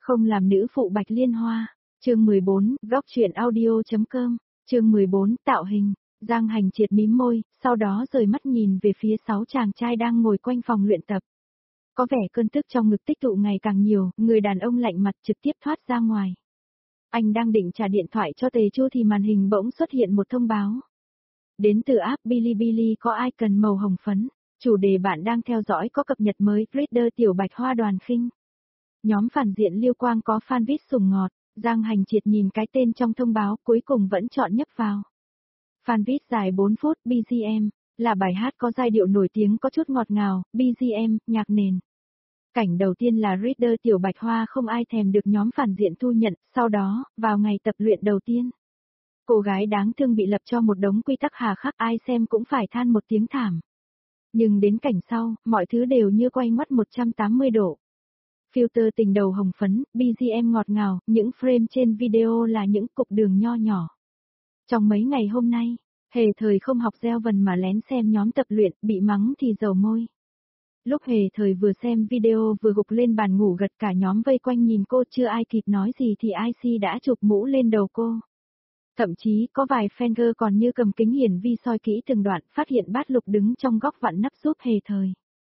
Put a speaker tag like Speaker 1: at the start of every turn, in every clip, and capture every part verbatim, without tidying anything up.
Speaker 1: Không làm nữ phụ Bạch Liên Hoa. Chương mười bốn, góc truyện audio.com. Chương mười bốn, tạo hình. Giang Hành Triệt mím môi, sau đó rời mắt nhìn về phía sáu chàng trai đang ngồi quanh phòng luyện tập. Có vẻ cơn tức trong ngực tích tụ ngày càng nhiều, người đàn ông lạnh mặt trực tiếp thoát ra ngoài. Anh đang định trả điện thoại cho Tề Chu thì màn hình bỗng xuất hiện một thông báo. Đến từ app Bilibili có ai cần màu hồng phấn. Chủ đề bạn đang theo dõi có cập nhật mới, Reader Tiểu Bạch Hoa Đoàn Khinh. Nhóm phản diện Liêu Quang có fanpage sùng ngọt, Giang Hành Triệt nhìn cái tên trong thông báo cuối cùng vẫn chọn nhấp vào. Fanpage dài bốn phút, bê giê em, là bài hát có giai điệu nổi tiếng có chút ngọt ngào, bê giê em, nhạc nền. Cảnh đầu tiên là Reader Tiểu Bạch Hoa không ai thèm được nhóm phản diện thu nhận, sau đó, vào ngày tập luyện đầu tiên. Cô gái đáng thương bị lập cho một đống quy tắc hà khắc ai xem cũng phải than một tiếng thảm. Nhưng đến cảnh sau, mọi thứ đều như quay ngoắt một trăm tám mươi độ. Filter tình đầu hồng phấn, bê giê em ngọt ngào, những frame trên video là những cục đường nho nhỏ. Trong mấy ngày hôm nay, Hề Thời không học gieo vần mà lén xem nhóm tập luyện, bị mắng thì dầu môi. Lúc Hề Thời vừa xem video vừa gục lên bàn ngủ gật cả nhóm vây quanh nhìn cô chưa ai kịp nói gì thì i xê đã chụp mũ lên đầu cô. Thậm chí có vài fan girl còn như cầm kính hiển vi soi kỹ từng đoạn phát hiện Bát Lục đứng trong góc vặn nắp giúp Hề Thời.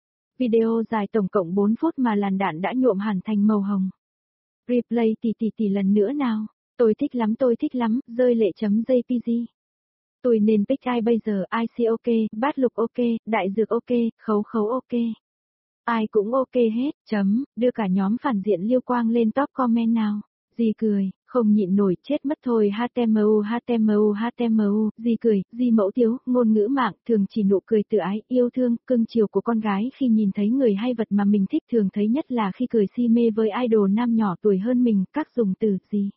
Speaker 1: Video dài tổng cộng bốn phút mà làn đạn đã nhuộm hẳn thành màu hồng. Replay tỷ tỷ tỷ lần nữa nào. Tôi thích lắm tôi thích lắm, rơi lệ chấm jpg. Tôi nên pick ai bây giờ, i xê ok, Bát Lục ok, Đại Dược ok, Khấu Khấu ok. Ai cũng ok hết, chấm, đưa cả nhóm phản diện Liêu Quang lên top comment nào. Dì cười, không nhịn nổi chết mất thôi htmu htmu htmu, dì cười, dì mẫu tiếu, ngôn ngữ mạng thường chỉ nụ cười tự ái, yêu thương, cưng chiều của con gái khi nhìn thấy người hay vật mà mình thích thường thấy nhất là khi cười si mê với idol nam nhỏ tuổi hơn mình, các dùng từ gì.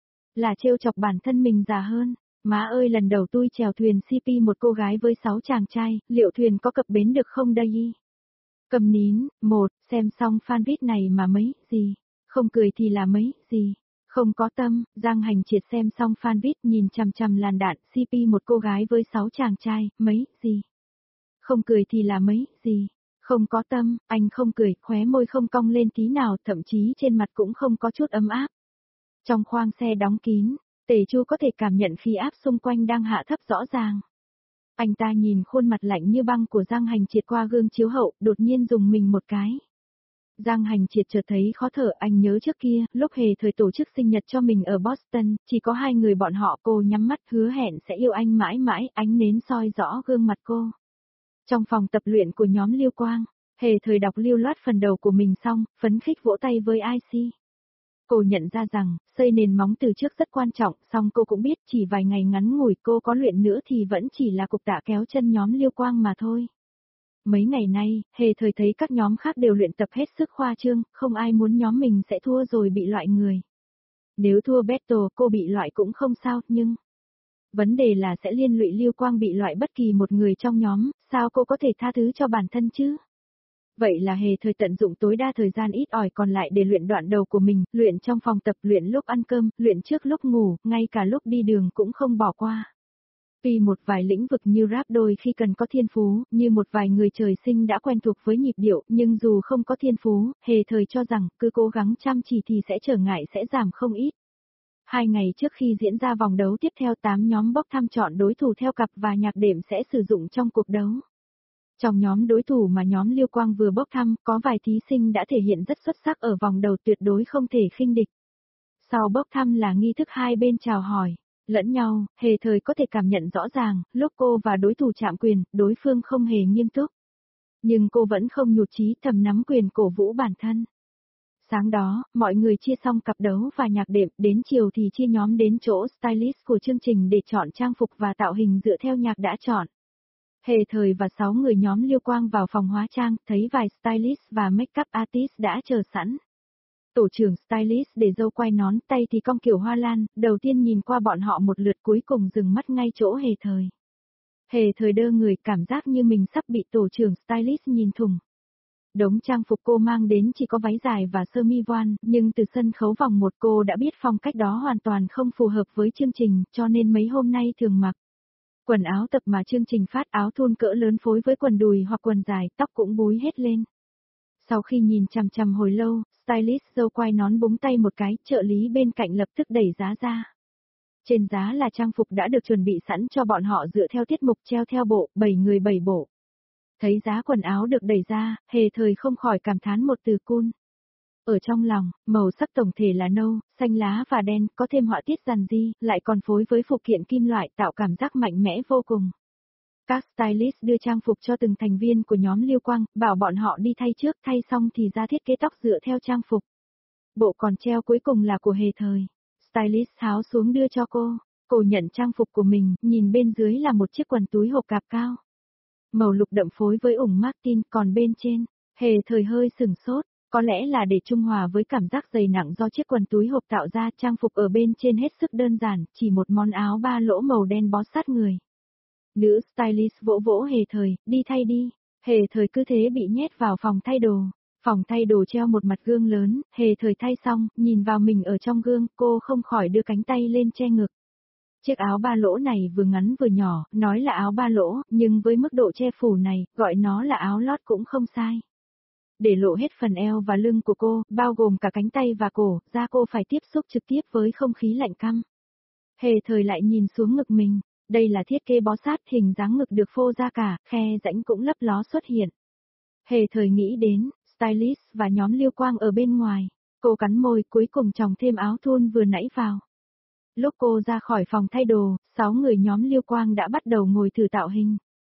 Speaker 1: Là trêu chọc bản thân mình già hơn. Má ơi lần đầu tôi chèo thuyền xê pê một cô gái với sáu chàng trai, liệu thuyền có cập bến được không đây? Cầm nín, một, xem xong fanpage này mà mấy, gì. Không cười thì là mấy, gì. Không có tâm, Giang Hành Triệt xem xong fanpage nhìn chằm chằm làn đạn xê pê một cô gái với sáu chàng trai, mấy, gì. Không cười thì là mấy, gì. Không có tâm, anh không cười, khóe môi không cong lên tí nào, thậm chí trên mặt cũng không có chút ấm áp. Trong khoang xe đóng kín, Tề Chu có thể cảm nhận khí áp xung quanh đang hạ thấp rõ ràng. Anh ta nhìn khuôn mặt lạnh như băng của Giang Hành Triệt qua gương chiếu hậu, đột nhiên dùng mình một cái. Giang Hành Triệt chợt thấy khó thở, anh nhớ trước kia, lúc Hề Thời tổ chức sinh nhật cho mình ở Boston, chỉ có hai người bọn họ, cô nhắm mắt hứa hẹn sẽ yêu anh mãi mãi, ánh nến soi rõ gương mặt cô. Trong phòng tập luyện của nhóm Liêu Quang, Hề Thời đọc lưu loát phần đầu của mình xong, phấn khích vỗ tay với i xê. Cô nhận ra rằng, xây nền móng từ trước rất quan trọng, song cô cũng biết chỉ vài ngày ngắn ngủi cô có luyện nữa thì vẫn chỉ là cục tạ kéo chân nhóm Liêu Quang mà thôi. Mấy ngày nay, Hề Thời thấy các nhóm khác đều luyện tập hết sức khoa trương, không ai muốn nhóm mình sẽ thua rồi bị loại người. Nếu thua battle cô bị loại cũng không sao, nhưng... Vấn đề là sẽ liên lụy Liêu Quang bị loại bất kỳ một người trong nhóm, sao cô có thể tha thứ cho bản thân chứ? Vậy là Hề Thời tận dụng tối đa thời gian ít ỏi còn lại để luyện đoạn đầu của mình, luyện trong phòng tập, luyện lúc ăn cơm, luyện trước lúc ngủ, ngay cả lúc đi đường cũng không bỏ qua. Tuy một vài lĩnh vực như rap đôi khi cần có thiên phú, như một vài người trời sinh đã quen thuộc với nhịp điệu, nhưng dù không có thiên phú, Hề Thời cho rằng cứ cố gắng chăm chỉ thì sẽ trở ngại sẽ giảm không ít. Hai ngày trước khi diễn ra vòng đấu tiếp theo tám nhóm bốc thăm chọn đối thủ theo cặp và nhạc đệm sẽ sử dụng trong cuộc đấu. Trong nhóm đối thủ mà nhóm Liêu Quang vừa bốc thăm, có vài thí sinh đã thể hiện rất xuất sắc ở vòng đầu tuyệt đối không thể khinh địch. Sau bốc thăm là nghi thức hai bên chào hỏi lẫn nhau, Hề Thời có thể cảm nhận rõ ràng, lúc cô và đối thủ chạm quyền, đối phương không hề nghiêm túc. Nhưng cô vẫn không nhụt chí thầm nắm quyền cổ vũ bản thân. Sáng đó, mọi người chia xong cặp đấu và nhạc đệm, đến chiều thì chia nhóm đến chỗ stylist của chương trình để chọn trang phục và tạo hình dựa theo nhạc đã chọn. Hề Thời và sáu người nhóm Liêu Quang vào phòng hóa trang, thấy vài stylist và make-up artist đã chờ sẵn. Tổ trưởng stylist để dâu quay nón, tay thì cong kiểu hoa lan, đầu tiên nhìn qua bọn họ một lượt cuối cùng dừng mắt ngay chỗ Hề Thời. Hề Thời đơ người, cảm giác như mình sắp bị tổ trưởng stylist nhìn thủng. Đống trang phục cô mang đến chỉ có váy dài và sơ mi voan, nhưng từ sân khấu vòng một cô đã biết phong cách đó hoàn toàn không phù hợp với chương trình, cho nên mấy hôm nay thường mặc quần áo tập mà chương trình phát, áo thun cỡ lớn phối với quần đùi hoặc quần dài, tóc cũng búi hết lên. Sau khi nhìn chằm chằm hồi lâu, stylist dâu quai nón búng tay một cái, trợ lý bên cạnh lập tức đẩy giá ra. Trên giá là trang phục đã được chuẩn bị sẵn cho bọn họ dựa theo tiết mục treo theo bộ, bảy người bảy bộ. Thấy giá quần áo được đẩy ra, Hề Thời không khỏi cảm thán một từ cool. Ở trong lòng, màu sắc tổng thể là nâu, xanh lá và đen, có thêm họa tiết rằn ri, lại còn phối với phụ kiện kim loại tạo cảm giác mạnh mẽ vô cùng. Các stylist đưa trang phục cho từng thành viên của nhóm Lưu Quang, bảo bọn họ đi thay trước, thay xong thì ra thiết kế tóc dựa theo trang phục. Bộ còn treo cuối cùng là của Hề Thời. Stylist tháo xuống đưa cho cô. Cô nhận trang phục của mình, nhìn bên dưới là một chiếc quần túi hộp cạp cao. Màu lục đậm phối với ủng Martin, còn bên trên, Hề Thời hơi sừng sốt, có lẽ là để trung hòa với cảm giác dày nặng do chiếc quần túi hộp tạo ra, trang phục ở bên trên hết sức đơn giản, chỉ một món áo ba lỗ màu đen bó sát người. Nữ stylist vỗ vỗ Hề Thời, đi thay đi. Hề Thời cứ thế bị nhét vào phòng thay đồ. Phòng thay đồ treo một mặt gương lớn, Hề Thời thay xong, nhìn vào mình ở trong gương, cô không khỏi đưa cánh tay lên che ngực. Chiếc áo ba lỗ này vừa ngắn vừa nhỏ, nói là áo ba lỗ, nhưng với mức độ che phủ này, gọi nó là áo lót cũng không sai. Để lộ hết phần eo và lưng của cô, bao gồm cả cánh tay và cổ, da cô phải tiếp xúc trực tiếp với không khí lạnh căm. Hề Thời lại nhìn xuống ngực mình, đây là thiết kế bó sát, hình dáng ngực được phô ra cả, khe rãnh cũng lấp ló xuất hiện. Hề Thời nghĩ đến, stylist và nhóm Lưu Quang ở bên ngoài, cô cắn môi cuối cùng chòng thêm áo thun vừa nãy vào. Lúc cô ra khỏi phòng thay đồ, sáu người nhóm Lưu Quang đã bắt đầu ngồi thử tạo hình.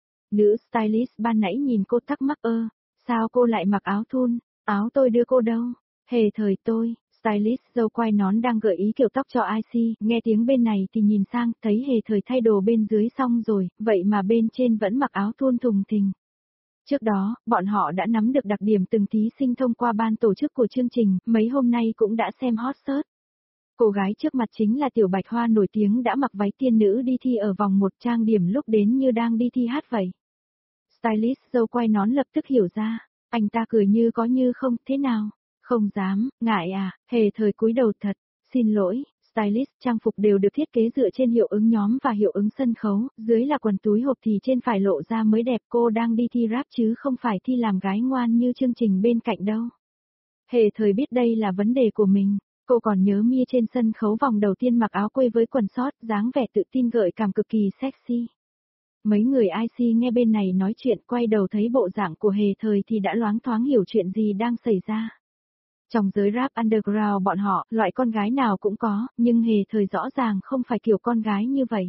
Speaker 1: Nữ stylist ban nãy nhìn cô thắc mắc ơ, sao cô lại mặc áo thun, áo tôi đưa cô đâu? Hề Thời tôi, stylist dâu quai nón đang gợi ý kiểu tóc cho i xê, nghe tiếng bên này thì nhìn sang, thấy Hề Thời thay đồ bên dưới xong rồi, vậy mà bên trên vẫn mặc áo thun thùng thình. Trước đó, bọn họ đã nắm được đặc điểm từng thí sinh thông qua ban tổ chức của chương trình, mấy hôm nay cũng đã xem hot search. Cô gái trước mặt chính là Tiểu Bạch Hoa nổi tiếng đã mặc váy tiên nữ đi thi ở vòng một, trang điểm lúc đến như đang đi thi hát vậy. Stylist dâu quai nón lập tức hiểu ra, anh ta cười như có như không, thế nào? Không dám, ngại à, Hề Thời cúi đầu thật, xin lỗi. Stylist trang phục đều được thiết kế dựa trên hiệu ứng nhóm và hiệu ứng sân khấu, dưới là quần túi hộp thì trên phải lộ ra mới đẹp, cô đang đi thi rap chứ không phải thi làm gái ngoan như chương trình bên cạnh đâu. Hề Thời biết đây là vấn đề của mình, cô còn nhớ Mia trên sân khấu vòng đầu tiên mặc áo quây với quần short, dáng vẻ tự tin gợi cảm cực kỳ sexy. Mấy người i xê nghe bên này nói chuyện quay đầu thấy bộ dạng của Hề Thời thì đã loáng thoáng hiểu chuyện gì đang xảy ra. Trong giới rap underground bọn họ, loại con gái nào cũng có, nhưng Hề Thời rõ ràng không phải kiểu con gái như vậy.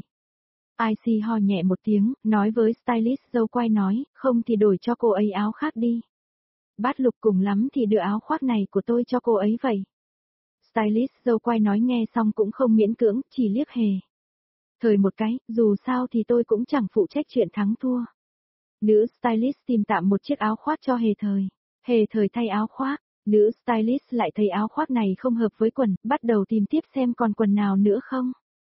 Speaker 1: i xê ho nhẹ một tiếng, nói với stylist dâu quai nói, không thì đổi cho cô ấy áo khác đi. Bát Lục cùng lắm thì đưa áo khoác này của tôi cho cô ấy vậy. Stylist dâu quai nói nghe xong cũng không miễn cưỡng, chỉ liếc Hề Thời một cái, dù sao thì tôi cũng chẳng phụ trách chuyện thắng thua. Nữ stylist tìm tạm một chiếc áo khoác cho Hề Thời. Hề Thời thay áo khoác. Nữ stylist lại thấy áo khoác này không hợp với quần, bắt đầu tìm tiếp xem còn quần nào nữa không.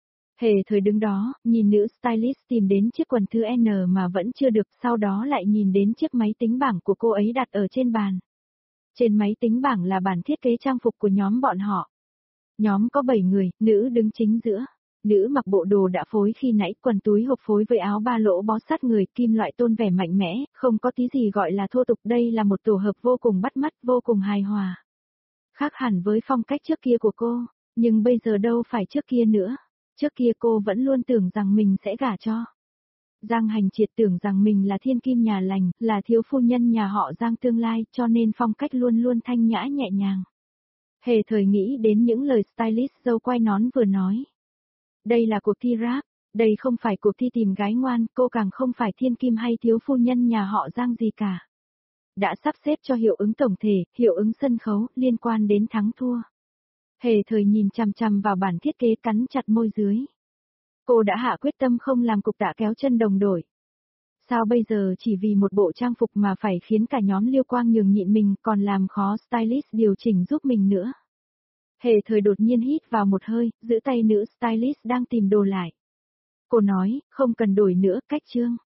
Speaker 1: Hề Thời đứng đó, nhìn nữ stylist tìm đến chiếc quần thứ N mà vẫn chưa được, sau đó lại nhìn đến chiếc máy tính bảng của cô ấy đặt ở trên bàn. Trên máy tính bảng là bản thiết kế trang phục của nhóm bọn họ. Nhóm có bảy người, nữ đứng chính giữa. Nữ mặc bộ đồ đã phối khi nãy, quần túi hộp phối với áo ba lỗ bó sát người, kim loại tôn vẻ mạnh mẽ, không có tí gì gọi là thô tục, đây là một tổ hợp vô cùng bắt mắt, vô cùng hài hòa. Khác hẳn với phong cách trước kia của cô, nhưng bây giờ đâu phải trước kia nữa. Trước kia cô vẫn luôn tưởng rằng mình sẽ gả cho Giang Hành Triệt, tưởng rằng mình là thiên kim nhà lành, là thiếu phu nhân nhà họ Giang tương lai, cho nên phong cách luôn luôn thanh nhã nhẹ nhàng. Hề Thời nghĩ đến những lời stylist dâu quai nón vừa nói. Đây là cuộc thi rap, đây không phải cuộc thi tìm gái ngoan, cô càng không phải thiên kim hay thiếu phu nhân nhà họ Giang gì cả. Đã sắp xếp cho hiệu ứng tổng thể, hiệu ứng sân khấu, liên quan đến thắng thua. Hề Thời nhìn chằm chằm vào bản thiết kế, cắn chặt môi dưới. Cô đã hạ quyết tâm không làm cục tạ kéo chân đồng đội. Sao bây giờ chỉ vì một bộ trang phục mà phải khiến cả nhóm Lưu Quang nhường nhịn mình, còn làm khó stylist điều chỉnh giúp mình nữa. Hề Thời đột nhiên hít vào một hơi, giữ tay nữ stylist đang tìm đồ lại. Cô nói, không cần đổi nữa, cách chương.